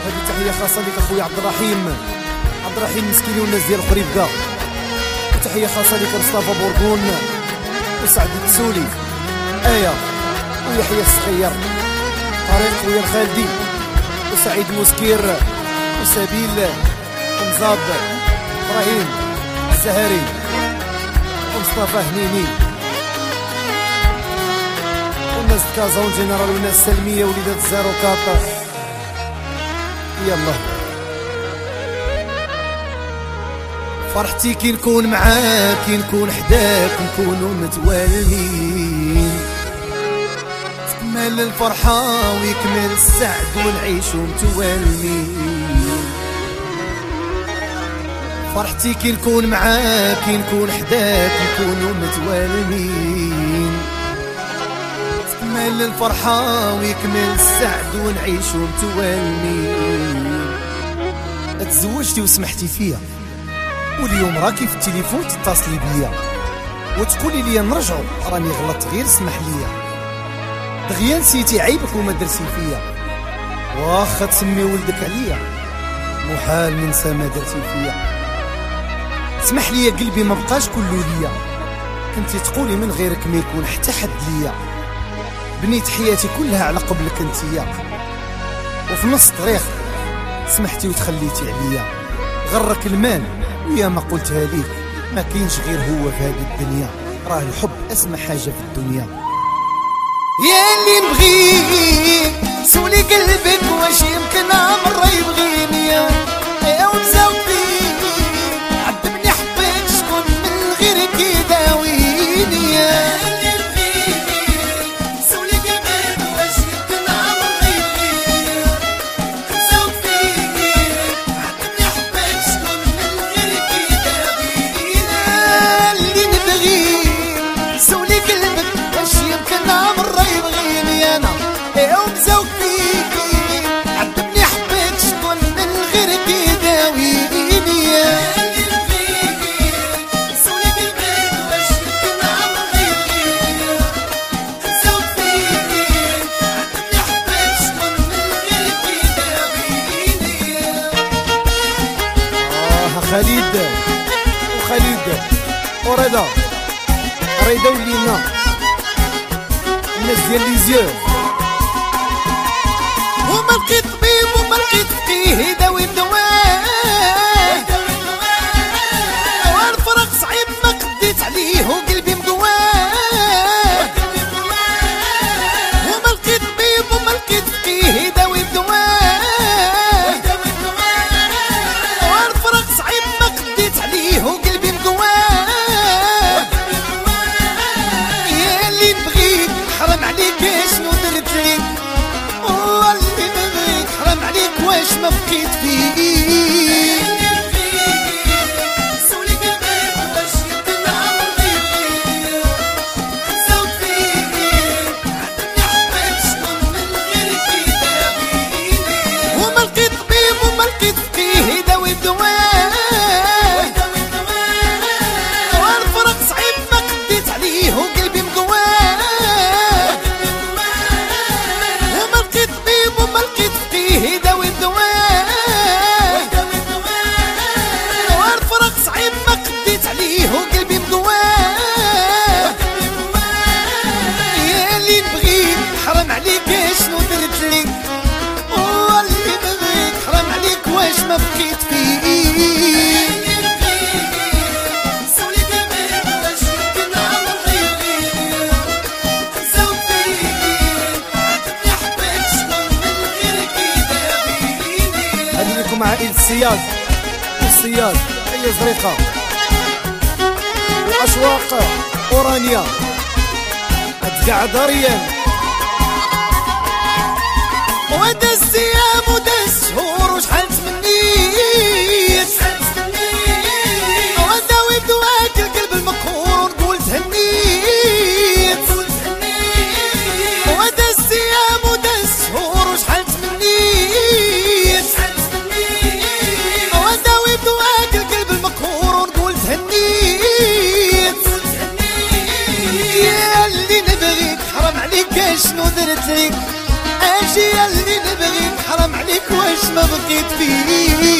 وهذه تحيه خاصه لك اخويا عبد الرحيم مسكيني والناس ديال قريبكا. وتحيه خاصه لك مصطفى بورغون وسعد التسولي ايه ويحيى الصغير طريق خويا الخالدي وسعيد مسكير وسبيل ومزاب ابراهيم الزهري ومصطفى هنيني والناس كازون جنرال والناس السلميه وليدات الزارو كاطا. يلا فرحتي كي نكون معاك كي نكون حداك نكونوا متوالمين تكمل الفرحة ويكمل السعد ونعيشوا متوالمين. فرحتي كي نكون معاك كي نكون حداك نكونوا متوالمين تكمل الفرحة ويكمل السعد ونعيشوا متوالمين. تزوجتي وسمحتي فيا واليوم راكي في التليفون تتصلي بيا وتقولي لي نرجعوا راني غلطت غير اسمح ليا. دغيا نسيتي عيبك وما درتي فيا واخا تسمي ولدك عليا محال ننسى ما درتي فيا. اسمح ليا قلبي ما بقاش كله ليا كنتي تقولي من غيرك ما يكون حتى حد ليا. بنيت حياتي كلها على قبلك انتيا وفي نص طريق سمحتي وتخليتي عليا. غرك المال ويا ما قلتها ليك ما كاينش غير هو في هذه الدنيا راه الحب اسمى حاجه في الدنيا. يا اللي نبغيك سولي قلبك واش يمكن عمره يبغيني يا ومزوقي عذبني حبيت شكون من غيرك يداويني. يا اللي نبغيك سولي قلبك واش يمكن عمره يبغيني مزوقي عذبني حبيت شكون من غيرك يداويني. اللي نبغيك سولي قلبك واش يمكن عمره يبغيني انا ومزوق فيكي عذبني حبيت شكون من غيرك يداويني. يا اللي فيكي سولي قلبك واش يمكن عمره يبغيني مزوق فيكي عذبني حبيت شكون من غيرك يداويني. خالد ورضا ولينا الناس ديال ليزيو وما لقيت طبيب وما لقيت فقيه يداوي الدواء والفراق صعيب ما قديت عليه وقلبي مقواه. وما لقيت طبيب وما لقيت فقيه يداوي الدواء والفراق صعيب ما قديت عليه وقلبي مقواه. يا اللي نبغيك حرام عليك شنو درت ليك واللي نبغيك حرام عليك واش ما بقيت فيك. سولي قلبك واش يمكن عمري يبغيني مزوق فيكي عذبني حبيت شكون من غيرك يداويني. وما لقيت طبيب وما لقيت فقيه يداوي الدواء والفراق صعيب ما قديت عليه وقلبي مقواه. وما لقيت طبيب وما لقيت فقيه يداوي الدواء والفراق صعيب ما قديت عليه وقلبي مقواه. يا اللي نبغيك حرام عليك شنو درت ليك واللي نبغيك حرام عليك واش ما بقيت فيك. سولي قلبك واش يمكن عمري يبغيني مزوق فيكي عذبني حبيت شكون من غيرك يداويني. هذه لكم عائلة الصياد والصياد هي زريقة وأشواق أورانيا أتقعد ريان وداز ايام وداز شهور وشحال تمنيت وداوي بدواك القلب المقهور ونقول تهنيت. وداز ايام وداز شهور وشحال تمنيت وداوي بدواك القلب المقهور ونقول تهنيت. يا اللي نبغيك حرام عليك شنو درت ليك اجي اللي نبغيك ما بقيت فيه